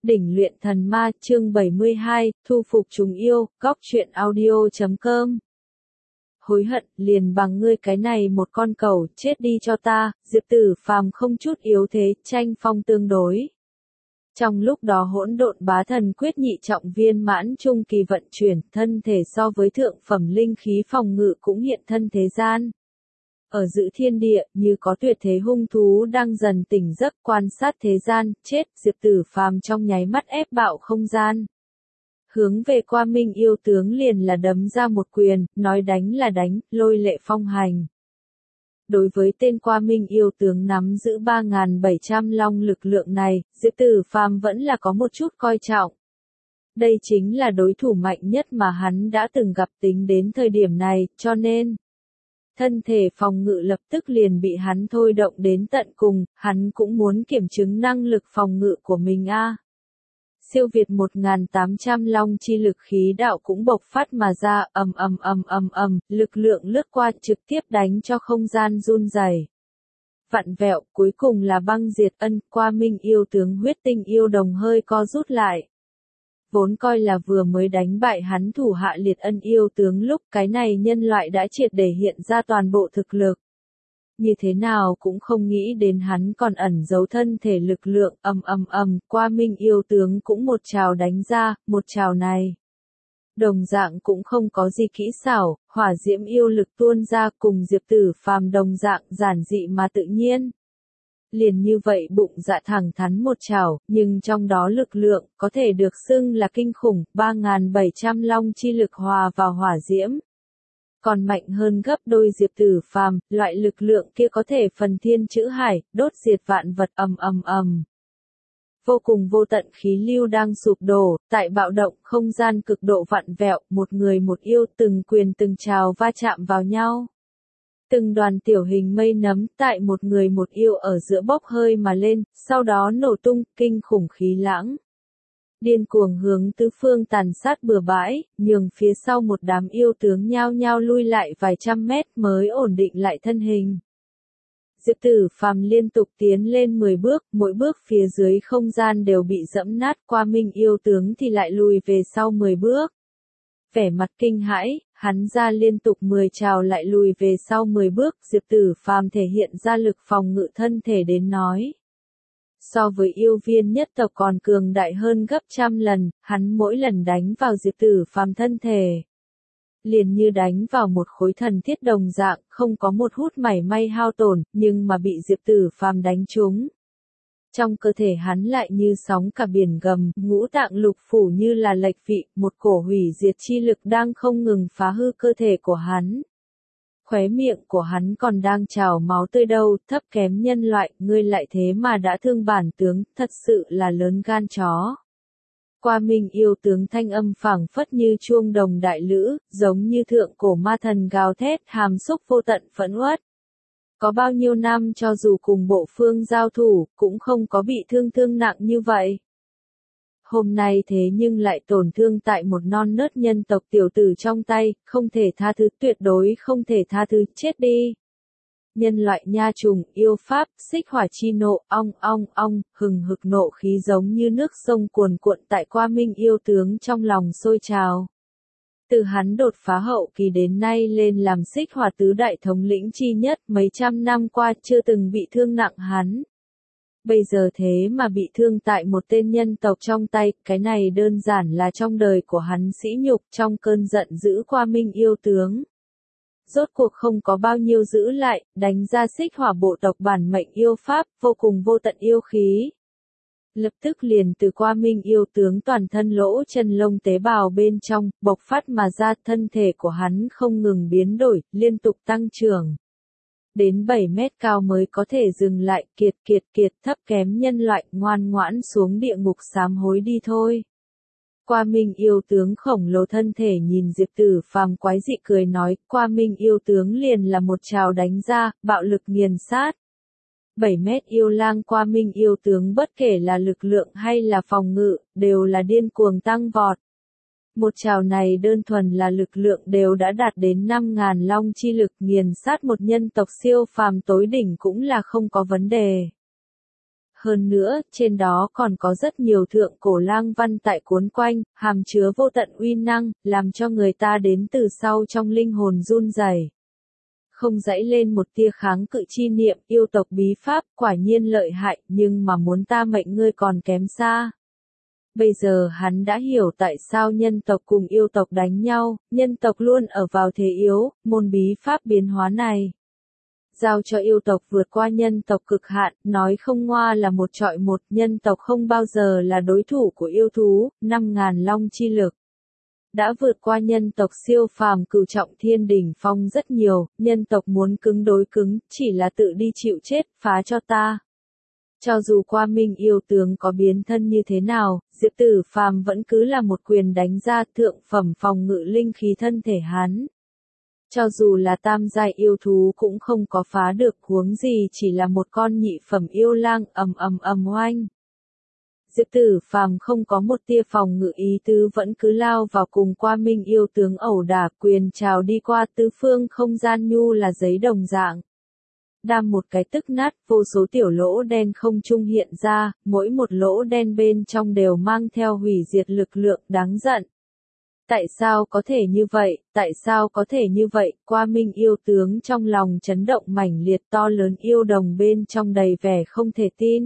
Đỉnh luyện thần ma chương 72, thu phục chúng yêu, góc truyện audio.com. Hối hận, liền bằng ngươi cái này một con cẩu, chết đi cho ta, Diệp Tử Phàm không chút yếu thế, tranh phong tương đối. Trong lúc đó hỗn độn bá thần quyết nhị trọng viên mãn trung kỳ vận chuyển, thân thể so với thượng phẩm linh khí phòng ngự cũng hiện thân thế gian. Ở giữa thiên địa, như có tuyệt thế hung thú đang dần tỉnh giấc quan sát thế gian, chết, Diệp Tử Phàm trong nháy mắt ép bạo không gian. Hướng về Qua Minh yêu tướng liền là đấm ra một quyền, nói đánh là đánh, lôi lệ phong hành. Đối với tên Qua Minh yêu tướng nắm giữ 3.700 long lực lượng này, Diệp Tử Phàm vẫn là có một chút coi trọng. Đây chính là đối thủ mạnh nhất mà hắn đã từng gặp tính đến thời điểm này, cho nên thân thể phòng ngự lập tức liền bị hắn thôi động đến tận cùng, hắn cũng muốn kiểm chứng năng lực phòng ngự của mình a. Siêu việt 1.800 long chi lực khí đạo cũng bộc phát mà ra, lực lượng lướt qua trực tiếp đánh cho không gian run rẩy. Vặn vẹo, cuối cùng là băng diệt ân, Qua Minh yêu tướng huyết tinh yêu đồng hơi co rút lại. Vốn coi là vừa mới đánh bại hắn thủ hạ liệt ân yêu tướng lúc cái này nhân loại đã triệt để hiện ra toàn bộ thực lực. Như thế nào cũng không nghĩ đến hắn còn ẩn giấu thân thể lực lượng, Qua Minh yêu tướng cũng một trào đánh ra, một trào này. Đồng dạng cũng không có gì kỹ xảo, hỏa diễm yêu lực tuôn ra cùng Diệp Tử Phàm đồng dạng giản dị mà tự nhiên. Liền như vậy bụng dạ thẳng thắn một trảo, nhưng trong đó lực lượng, có thể được xưng là kinh khủng, 3.700 long chi lực hòa vào hỏa diễm. Còn mạnh hơn gấp đôi Diệp Tử Phàm, loại lực lượng kia có thể phần thiên chữ hải, đốt diệt vạn vật Vô cùng vô tận khí lưu đang sụp đổ, tại bạo động không gian cực độ vặn vẹo, một người một yêu từng quyền từng trào va chạm vào nhau. Từng đoàn tiểu hình mây nấm tại một người một yêu ở giữa bốc hơi mà lên, sau đó nổ tung, kinh khủng khí lãng. Điên cuồng hướng tứ phương tàn sát bừa bãi, nhường phía sau một đám yêu tướng nhao nhao lui lại vài trăm mét mới ổn định lại thân hình. Diệp Tử Phàm liên tục tiến lên 10 bước, mỗi bước phía dưới không gian đều bị dẫm nát, Qua Minh yêu tướng thì lại lùi về sau 10 bước. Vẻ mặt kinh hãi, hắn ra liên tục 10 trào lại lùi về sau 10 bước, Diệp Tử Phàm thể hiện ra lực phòng ngự thân thể đến nói. So với yêu viên nhất tộc còn cường đại hơn gấp trăm lần, hắn mỗi lần đánh vào Diệp Tử Phàm thân thể. Liền như đánh vào một khối thần thiết đồng dạng, không có một hút mảy may hao tổn, nhưng mà bị Diệp Tử Phàm đánh trúng. Trong cơ thể hắn lại như sóng cả biển gầm, ngũ tạng lục phủ như là lệch vị, một cổ hủy diệt chi lực đang không ngừng phá hư cơ thể của hắn. Khóe miệng của hắn còn đang trào máu tươi đâu, thấp kém nhân loại, ngươi lại thế mà đã thương bản tướng, thật sự là lớn gan chó. Qua Minh yêu tướng thanh âm phảng phất như chuông đồng đại lữ, giống như thượng cổ ma thần gào thét, hàm xúc vô tận phẫn uất. Có bao nhiêu năm cho dù cùng bộ phương giao thủ, cũng không có bị thương nặng như vậy. Hôm nay thế nhưng lại tổn thương tại một non nớt nhân tộc tiểu tử trong tay, không thể tha thứ, tuyệt đối không thể tha thứ, chết đi. Nhân loại nha trùng, yêu pháp, xích hỏa chi nộ, hừng hực nộ khí giống như nước sông cuồn cuộn tại Qua Minh yêu tướng trong lòng sôi trào. Từ hắn đột phá hậu kỳ đến nay lên làm xích hỏa tứ đại thống lĩnh chi nhất, mấy trăm năm qua chưa từng bị thương nặng hắn. Bây giờ thế mà bị thương tại một tên nhân tộc trong tay, cái này đơn giản là trong đời của hắn sỉ nhục, trong cơn giận dữ Qua Minh yêu tướng. Rốt cuộc không có bao nhiêu giữ lại, đánh ra xích hỏa bộ tộc bản mệnh yêu pháp, vô cùng vô tận yêu khí. Lập tức liền từ Qua Minh yêu tướng toàn thân lỗ chân lông tế bào bên trong, bộc phát mà ra, thân thể của hắn không ngừng biến đổi, liên tục tăng trưởng. Đến 7 mét cao mới có thể dừng lại, kiệt, thấp kém nhân loại, ngoan ngoãn xuống địa ngục sám hối đi thôi. Qua Minh yêu tướng khổng lồ thân thể nhìn Diệp Tử Phàm quái dị cười nói, Qua Minh yêu tướng liền là một trào đánh ra, bạo lực nghiền sát. 7 mét yêu lang Qua Minh yêu tướng bất kể là lực lượng hay là phòng ngự, đều là điên cuồng tăng vọt. Một trào này đơn thuần là lực lượng đều đã đạt đến 5.000 long chi lực, nghiền sát một nhân tộc siêu phàm tối đỉnh cũng là không có vấn đề. hơn nữa, trên đó còn có rất nhiều thượng cổ lang văn tại cuốn quanh, hàm chứa vô tận uy năng, làm cho người ta đến từ sau trong linh hồn run rẩy. Không dãy lên một tia kháng cự chi niệm, yêu tộc bí pháp, quả nhiên lợi hại, nhưng mà muốn ta mệnh ngươi còn kém xa. Bây giờ hắn đã hiểu tại sao nhân tộc cùng yêu tộc đánh nhau, nhân tộc luôn ở vào thế yếu, môn bí pháp biến hóa này. Giao cho yêu tộc vượt qua nhân tộc cực hạn, nói không ngoa là một trọi một, nhân tộc không bao giờ là đối thủ của yêu thú, 5.000 long chi lực. Đã vượt qua nhân tộc siêu phàm cửu trọng thiên đỉnh phong rất nhiều, nhân tộc muốn cứng đối cứng, chỉ là tự đi chịu chết, phá cho ta. Cho dù qua minh yêu tướng có biến thân như thế nào, Diệp Tử Phàm vẫn cứ là một quyền đánh ra thượng phẩm phòng ngự linh khí thân thể hắn. Cho dù là tam giai yêu thú cũng không có phá được, huống gì chỉ là một con nhị phẩm yêu lang ầm oanh. Diệp Tử Phàm không có một tia phòng ngự ý tứ vẫn cứ lao vào cùng qua minh yêu tướng ẩu đả, quyền trào đi qua tứ phương không gian nhu là giấy đồng dạng. Đam một cái tức nát, vô số tiểu lỗ đen không trung hiện ra, mỗi một lỗ đen bên trong đều mang theo hủy diệt lực lượng đáng giận. Tại sao có thể như vậy, tại sao có thể như vậy, qua minh yêu tướng trong lòng chấn động mãnh liệt, to lớn yêu đồng bên trong đầy vẻ không thể tin.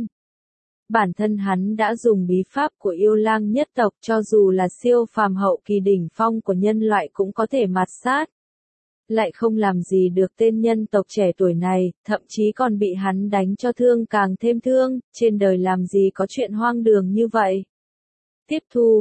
Bản thân hắn đã dùng bí pháp của yêu lang nhất tộc, cho dù là siêu phàm hậu kỳ đỉnh phong của nhân loại cũng có thể mạt sát. Lại không làm gì được tên nhân tộc trẻ tuổi này, thậm chí còn bị hắn đánh cho thương càng thêm thương, trên đời làm gì có chuyện hoang đường như vậy. Tiếp thu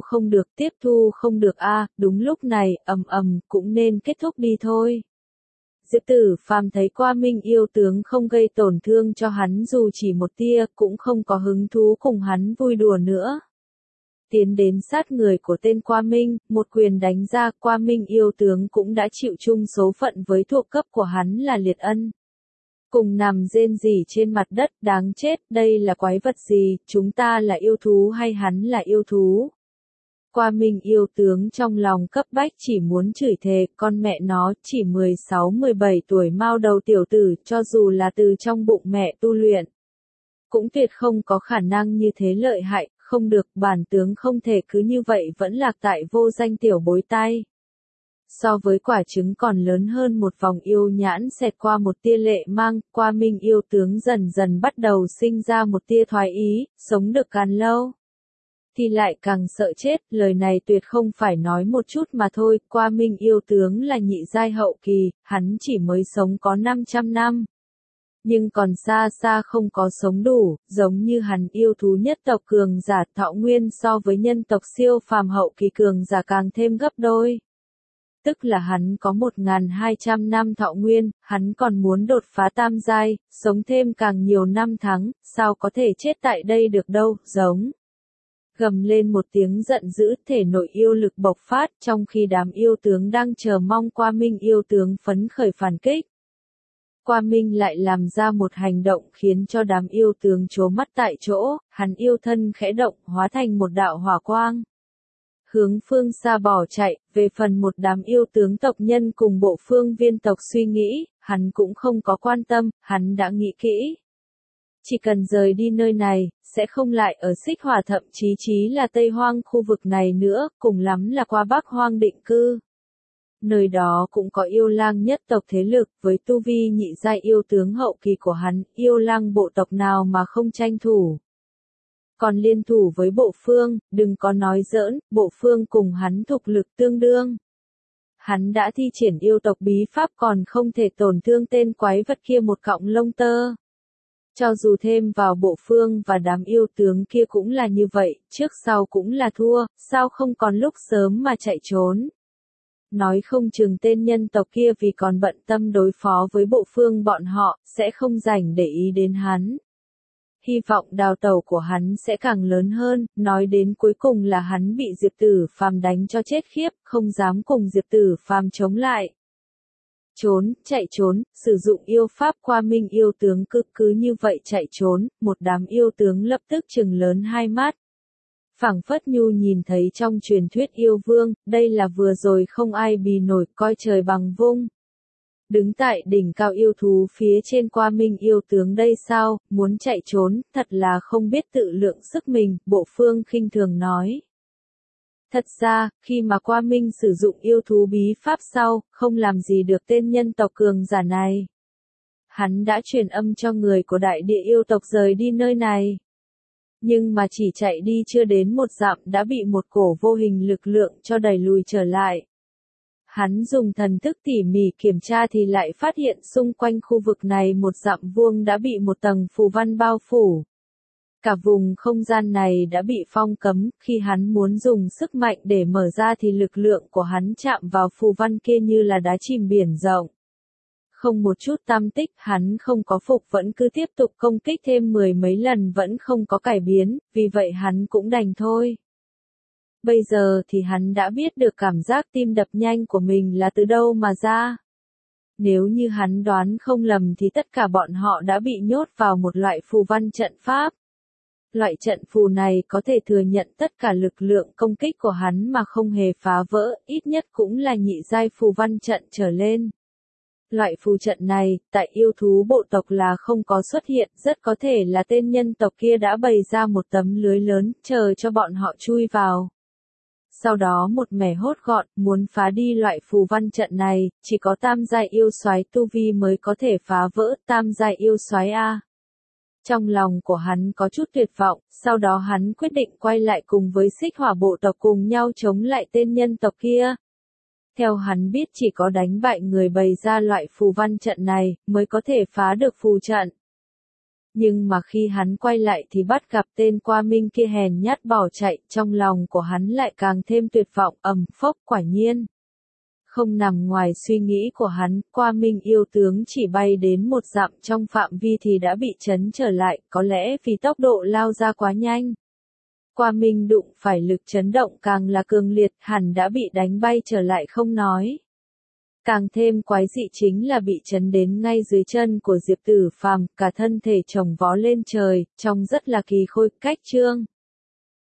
không được a, đúng lúc này, cũng nên kết thúc đi thôi. Diệp Tử Phàm thấy qua minh yêu tướng không gây tổn thương cho hắn dù chỉ một tia, cũng không có hứng thú cùng hắn vui đùa nữa. Tiến đến sát người của tên qua minh, một quyền đánh ra, qua minh yêu tướng cũng đã chịu chung số phận với thuộc cấp của hắn là Liệt Ân. Cùng nằm rên rỉ trên mặt đất, đáng chết, đây là quái vật gì, chúng ta là yêu thú hay hắn là yêu thú? Qua minh yêu tướng trong lòng cấp bách chỉ muốn chửi thề, con mẹ nó, chỉ 16-17 tuổi mao đầu tiểu tử, cho dù là từ trong bụng mẹ tu luyện. Cũng tuyệt không có khả năng như thế lợi hại, không được, bản tướng không thể cứ như vậy vẫn lạc tại vô danh tiểu bối tay. So với quả trứng còn lớn hơn một vòng yêu nhãn xẹt qua một tia lệ mang, qua minh yêu tướng dần dần bắt đầu sinh ra một tia thoái ý, sống được càng lâu thì lại càng sợ chết, lời này tuyệt không phải nói một chút mà thôi, qua minh yêu tướng là nhị giai hậu kỳ, hắn chỉ mới sống có 500 năm. Nhưng còn xa xa không có sống đủ, giống như hắn yêu thú nhất tộc cường giả thọ nguyên so với nhân tộc siêu phàm hậu kỳ cường giả càng thêm gấp đôi. Tức là hắn có 1.200 năm thọ nguyên, hắn còn muốn đột phá tam giai, sống thêm càng nhiều năm tháng, sao có thể chết tại đây được đâu, giống. Gầm lên một tiếng giận dữ, thể nội yêu lực bộc phát, trong khi đám yêu tướng đang chờ mong qua minh yêu tướng phấn khởi phản kích. Qua minh lại làm ra một hành động khiến cho đám yêu tướng trố mắt tại chỗ, hắn yêu thân khẽ động, hóa thành một đạo hỏa quang. Hướng phương xa bỏ chạy, về phần một đám yêu tướng tộc nhân cùng bộ phương viên tộc suy nghĩ, hắn cũng không có quan tâm, hắn đã nghĩ kỹ. Chỉ cần rời đi nơi này, sẽ không lại ở Xích Hỏa thậm chí là Tây Hoang khu vực này nữa, cùng lắm là qua Bắc Hoang định cư. Nơi đó cũng có yêu lang nhất tộc thế lực, với tu vi nhị giai yêu tướng hậu kỳ của hắn, yêu lang bộ tộc nào mà không tranh thủ. Còn liên thủ với bộ phương, đừng có nói giỡn, bộ phương cùng hắn thục lực tương đương. Hắn đã thi triển yêu tộc bí pháp còn không thể tổn thương tên quái vật kia một cọng lông tơ. Cho dù thêm vào bộ phương và đám yêu tướng kia cũng là như vậy, trước sau cũng là thua, sao không còn lúc sớm mà chạy trốn. Nói không chừng tên nhân tộc kia vì còn bận tâm đối phó với bộ phương bọn họ, sẽ không rảnh để ý đến hắn. Hy vọng đào tẩu của hắn sẽ càng lớn hơn, nói đến cuối cùng là hắn bị Diệp Tử Phàm đánh cho chết khiếp, không dám cùng Diệp Tử Phàm chống lại. Chạy trốn, sử dụng yêu pháp qua minh yêu tướng cứ như vậy chạy trốn, một đám yêu tướng lập tức trừng lớn hai mắt. Phảng phất nhu nhìn thấy trong truyền thuyết yêu vương, đây là vừa rồi không ai bì nổi coi trời bằng vung. Đứng tại đỉnh cao yêu thú phía trên Qua Minh yêu tướng đây sao, muốn chạy trốn, thật là không biết tự lượng sức mình, Bộ Phương khinh thường nói. Thật ra, khi mà Qua Minh sử dụng yêu thú bí pháp sau, không làm gì được tên nhân tộc cường giả này. Hắn đã truyền âm cho người của đại địa yêu tộc rời đi nơi này. Nhưng mà chỉ chạy đi chưa đến một dặm đã bị một cổ vô hình lực lượng cho đẩy lùi trở lại. Hắn dùng thần thức tỉ mỉ kiểm tra thì lại phát hiện xung quanh khu vực này một dặm vuông đã bị một tầng phù văn bao phủ. Cả vùng không gian này đã bị phong cấm, khi hắn muốn dùng sức mạnh để mở ra thì lực lượng của hắn chạm vào phù văn kia như là đá chìm biển rộng. Không một chút tăm tích, hắn không có phục vẫn cứ tiếp tục công kích thêm mười mấy lần vẫn không có cải biến, vì vậy hắn cũng đành thôi. Bây giờ thì hắn đã biết được cảm giác tim đập nhanh của mình là từ đâu mà ra. Nếu như hắn đoán không lầm thì tất cả bọn họ đã bị nhốt vào một loại phù văn trận pháp. Loại trận phù này có thể thừa nhận tất cả lực lượng công kích của hắn mà không hề phá vỡ, ít nhất cũng là nhị giai phù văn trận trở lên. Loại phù trận này, tại yêu thú bộ tộc là không có xuất hiện, rất có thể là tên nhân tộc kia đã bày ra một tấm lưới lớn, chờ cho bọn họ chui vào. Sau đó một mẻ hốt gọn, muốn phá đi loại phù văn trận này, chỉ có tam giai yêu soái tu vi mới có thể phá vỡ, tam giai yêu soái A. Trong lòng của hắn có chút tuyệt vọng, sau đó hắn quyết định quay lại cùng với Xích Hỏa bộ tộc cùng nhau chống lại tên nhân tộc kia. Theo hắn biết chỉ có đánh bại người bày ra loại phù văn trận này, mới có thể phá được phù trận. Nhưng mà khi hắn quay lại thì bắt gặp tên Qua Minh kia hèn nhát bỏ chạy, trong lòng của hắn lại càng thêm tuyệt vọng, phốc, quả nhiên. Không nằm ngoài suy nghĩ của hắn, Qua Minh yêu tướng chỉ bay đến một dặm trong phạm vi thì đã bị chấn trở lại, có lẽ vì tốc độ lao ra quá nhanh. Qua Minh đụng phải lực chấn động càng là cường liệt, hẳn đã bị đánh bay trở lại không nói. Càng thêm quái dị chính là bị chấn đến ngay dưới chân của Diệp Tử Phàm, cả thân thể chồng vó lên trời, trông rất là kỳ khôi, cách chương.